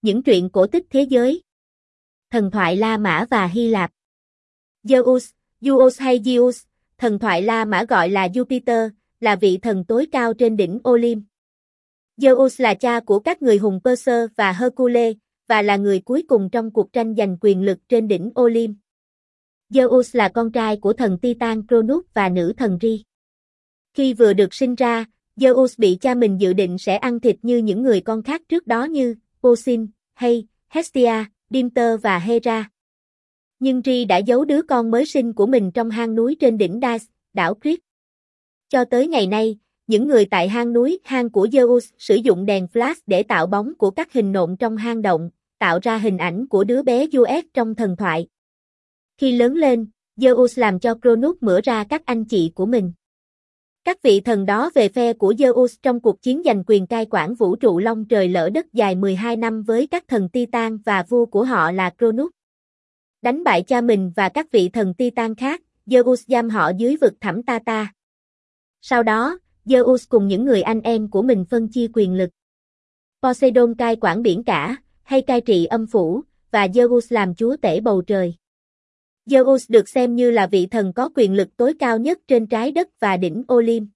Những truyện cổ tích thế giới. Thần thoại La Mã và Hy Lạp. Zeus, Zeus hay Zeus, thần thoại La Mã gọi là Jupiter, là vị thần tối cao trên đỉnh Olympus. Zeus là cha của các người hùng Perseus và Hercules, và là người cuối cùng trong cuộc tranh giành quyền lực trên đỉnh Olympus. Zeus là con trai của thần Titan Cronus và nữ thần Ri. Khi vừa được sinh ra, Zeus bị cha mình dự định sẽ ăn thịt như những người con khác trước đó như Poseidon, hay Hestia, Demeter và Hera. Nhưng Ri đã giấu đứa con mới sinh của mình trong hang núi trên đỉnh Dice, đảo Crete. Cho tới ngày nay, những người tại hang núi, hang của Zeus sử dụng đèn flash để tạo bóng của các hình nộm trong hang động, tạo ra hình ảnh của đứa bé Zeus trong thần thoại. Khi lớn lên, Zeus làm cho Cronus mửa ra các anh chị của mình. Các vị thần đó về phe của Zeus trong cuộc chiến giành quyền cai quản vũ trụ long trời lỡ đất dài 12 năm với các thần Titan và vua của họ là Cronus. Đánh bại cha mình và các vị thần Titan khác, Zeus giam họ dưới vực thẳm Tata. Sau đó, Zeus cùng những người anh em của mình phân chia quyền lực. Poseidon cai quản biển cả, hay cai trị âm phủ, và Zeus làm chúa tể bầu trời. Zeus được xem như là vị thần có quyền lực tối cao nhất trên trái đất và đỉnh Olympus.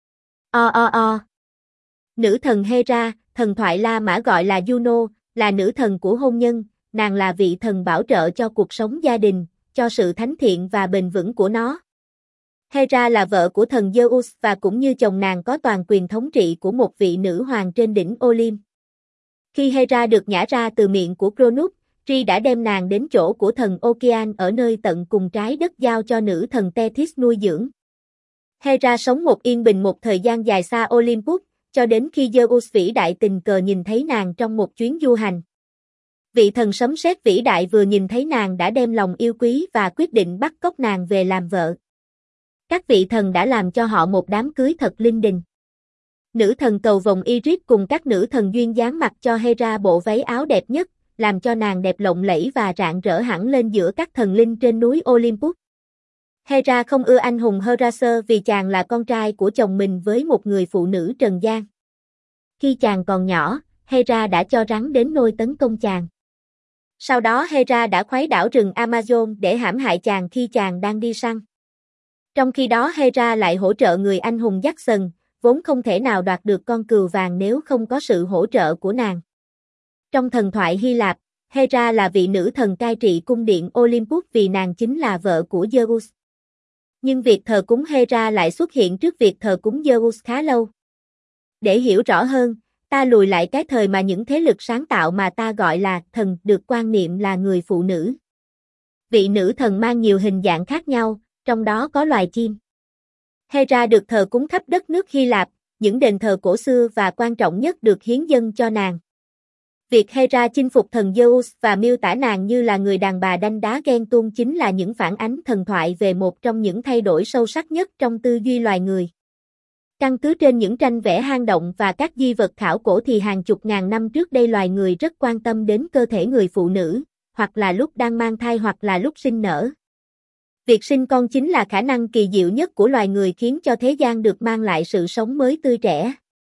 Nữ thần Hera, thần thoại La Mã gọi là Juno, là nữ thần của hôn nhân, nàng là vị thần bảo trợ cho cuộc sống gia đình, cho sự thánh thiện và bền vững của nó. Hera là vợ của thần Zeus và cũng như chồng nàng có toàn quyền thống trị của một vị nữ hoàng trên đỉnh Olympus. Khi Hera được nhả ra từ miệng của Cronus, Ri đã đem nàng đến chỗ của thần Okean ở nơi tận cùng trái đất giao cho nữ thần Tethys nuôi dưỡng. Hera sống một yên bình một thời gian dài xa Olympus, cho đến khi Zeus vĩ đại tình cờ nhìn thấy nàng trong một chuyến du hành. Vị thần sấm sét vĩ đại vừa nhìn thấy nàng đã đem lòng yêu quý và quyết định bắt cóc nàng về làm vợ. Các vị thần đã làm cho họ một đám cưới thật linh đình. Nữ thần cầu vồng Iris cùng các nữ thần duyên dáng mặc cho Hera bộ váy áo đẹp nhất, làm cho nàng đẹp lộng lẫy và rạng rỡ hẳn lên giữa các thần linh trên núi Olympus. Hera không ưa anh hùng Horace vì chàng là con trai của chồng mình với một người phụ nữ trần gian. Khi chàng còn nhỏ, Hera đã cho rắn đến nôi tấn công chàng. Sau đó Hera đã khuấy đảo rừng Amazon để hãm hại chàng khi chàng đang đi săn. Trong khi đó Hera lại hỗ trợ người anh hùng Jackson, vốn không thể nào đoạt được con cừu vàng nếu không có sự hỗ trợ của nàng. Trong thần thoại Hy Lạp, Hera là vị nữ thần cai trị cung điện Olympus vì nàng chính là vợ của Zeus. Nhưng việc thờ cúng Hera lại xuất hiện trước việc thờ cúng Zeus khá lâu. Để hiểu rõ hơn, ta lùi lại cái thời mà những thế lực sáng tạo mà ta gọi là thần được quan niệm là người phụ nữ. Vị nữ thần mang nhiều hình dạng khác nhau, trong đó có loài chim. Hera được thờ cúng khắp đất nước Hy Lạp, những đền thờ cổ xưa và quan trọng nhất được hiến dâng cho nàng. Việc Hera chinh phục thần Zeus và miêu tả nàng như là người đàn bà đanh đá ghen tuông chính là những phản ánh thần thoại về một trong những thay đổi sâu sắc nhất trong tư duy loài người. Căn cứ trên những tranh vẽ hang động và các di vật khảo cổ thì hàng chục ngàn năm trước đây loài người rất quan tâm đến cơ thể người phụ nữ, hoặc là lúc đang mang thai hoặc là lúc sinh nở. Việc sinh con chính là khả năng kỳ diệu nhất của loài người khiến cho thế gian được mang lại sự sống mới tươi trẻ.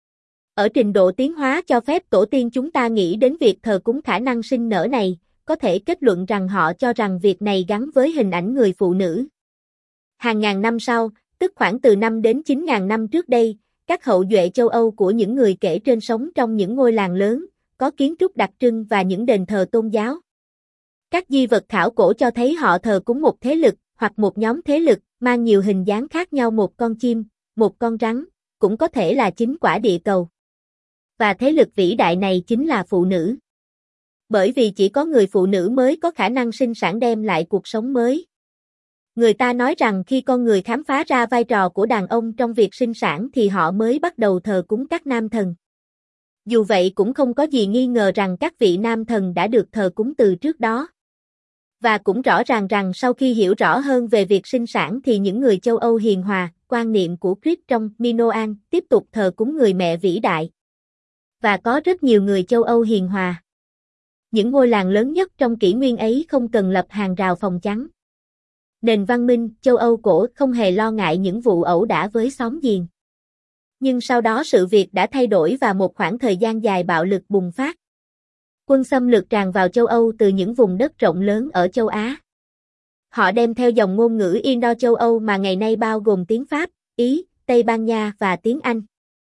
Ở trình độ tiến hóa cho phép tổ tiên chúng ta nghĩ đến việc thờ cúng khả năng sinh nở này, có thể kết luận rằng họ cho rằng việc này gắn với hình ảnh người phụ nữ. Hàng ngàn năm sau, tức khoảng từ 5 đến 9.000 năm trước đây, các hậu duệ châu Âu của những người kể trên sống trong những ngôi làng lớn, có kiến trúc đặc trưng và những đền thờ tôn giáo. Các di vật khảo cổ cho thấy họ thờ cúng một thế lực, hoặc một nhóm thế lực, mang nhiều hình dáng khác nhau, một con chim, một con rắn, cũng có thể là chính quả địa cầu. Và thế lực vĩ đại này chính là phụ nữ. Bởi vì chỉ có người phụ nữ mới có khả năng sinh sản đem lại cuộc sống mới. Người ta nói rằng khi con người khám phá ra vai trò của đàn ông trong việc sinh sản thì họ mới bắt đầu thờ cúng các nam thần. Dù vậy cũng không có gì nghi ngờ rằng các vị nam thần đã được thờ cúng từ trước đó. Và cũng rõ ràng rằng sau khi hiểu rõ hơn về việc sinh sản thì những người châu Âu hiền hòa, quan niệm của Crete trong Minoan tiếp tục thờ cúng người mẹ vĩ đại. Và có rất nhiều người châu Âu hiền hòa. Những ngôi làng lớn nhất trong kỷ nguyên ấy không cần lập hàng rào phòng chắn. Nền văn minh châu Âu cổ không hề lo ngại những vụ ẩu đả với xóm giềng. Nhưng sau đó sự việc đã thay đổi và một khoảng thời gian dài bạo lực bùng phát. Quân xâm lược tràn vào châu Âu từ những vùng đất rộng lớn ở châu Á. Họ đem theo dòng ngôn ngữ Indo-châu Âu mà ngày nay bao gồm tiếng Pháp, Ý, Tây Ban Nha và tiếng Anh.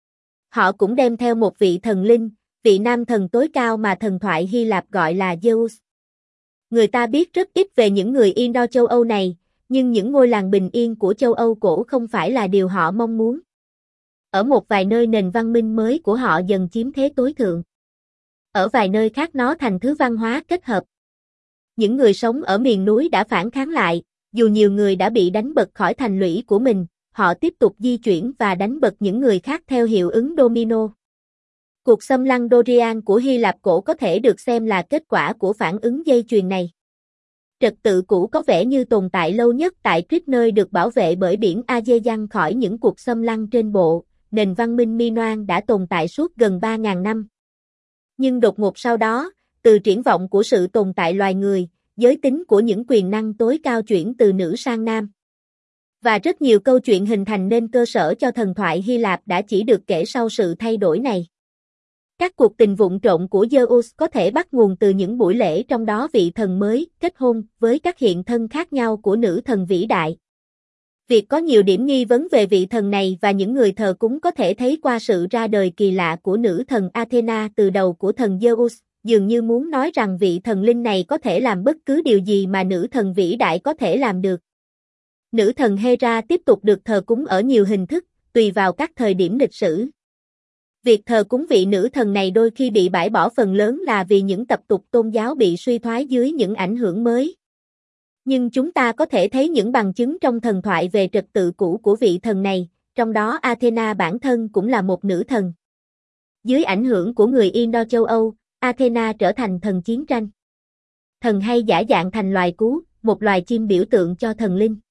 Họ cũng đem theo một vị thần linh, vị nam thần tối cao mà thần thoại Hy Lạp gọi là Zeus. Người ta biết rất ít về những người Indo-châu Âu này, nhưng những ngôi làng bình yên của châu Âu cổ không phải là điều họ mong muốn. Ở một vài nơi nền văn minh mới của họ dần chiếm thế tối thượng. Ở vài nơi khác nó thành thứ văn hóa kết hợp. Những người sống ở miền núi đã phản kháng lại, dù nhiều người đã bị đánh bật khỏi thành lũy của mình, họ tiếp tục di chuyển và đánh bật những người khác theo hiệu ứng domino. Cuộc xâm lăng Dorian của Hy Lạp cổ có thể được xem là kết quả của phản ứng dây chuyền này. Trật tự cũ có vẻ như tồn tại lâu nhất tại Crete, nơi được bảo vệ bởi biển Aegean khỏi những cuộc xâm lăng trên bộ. Nền văn minh Minoan đã tồn tại suốt gần 3.000 năm. Nhưng đột ngột sau đó, từ triển vọng của sự tồn tại loài người, giới tính của những quyền năng tối cao chuyển từ nữ sang nam. Và rất nhiều câu chuyện hình thành nên cơ sở cho thần thoại Hy Lạp đã chỉ được kể sau sự thay đổi này. Các cuộc tình vụng trộn của Zeus có thể bắt nguồn từ những buổi lễ trong đó vị thần mới kết hôn với các hiện thân khác nhau của nữ thần vĩ đại. Việc có nhiều điểm nghi vấn về vị thần này và những người thờ cúng có thể thấy qua sự ra đời kỳ lạ của nữ thần Athena từ đầu của thần Zeus, dường như muốn nói rằng vị thần linh này có thể làm bất cứ điều gì mà nữ thần vĩ đại có thể làm được. Nữ thần Hera tiếp tục được thờ cúng ở nhiều hình thức, tùy vào các thời điểm lịch sử. Việc thờ cúng vị nữ thần này đôi khi bị bãi bỏ phần lớn là vì những tập tục tôn giáo bị suy thoái dưới những ảnh hưởng mới. Nhưng chúng ta có thể thấy những bằng chứng trong thần thoại về trật tự cũ của vị thần này, trong đó Athena bản thân cũng là một nữ thần. Dưới ảnh hưởng của người Indo châu Âu, Athena trở thành thần chiến tranh. Thần hay giả dạng thành loài cú, một loài chim biểu tượng cho thần linh.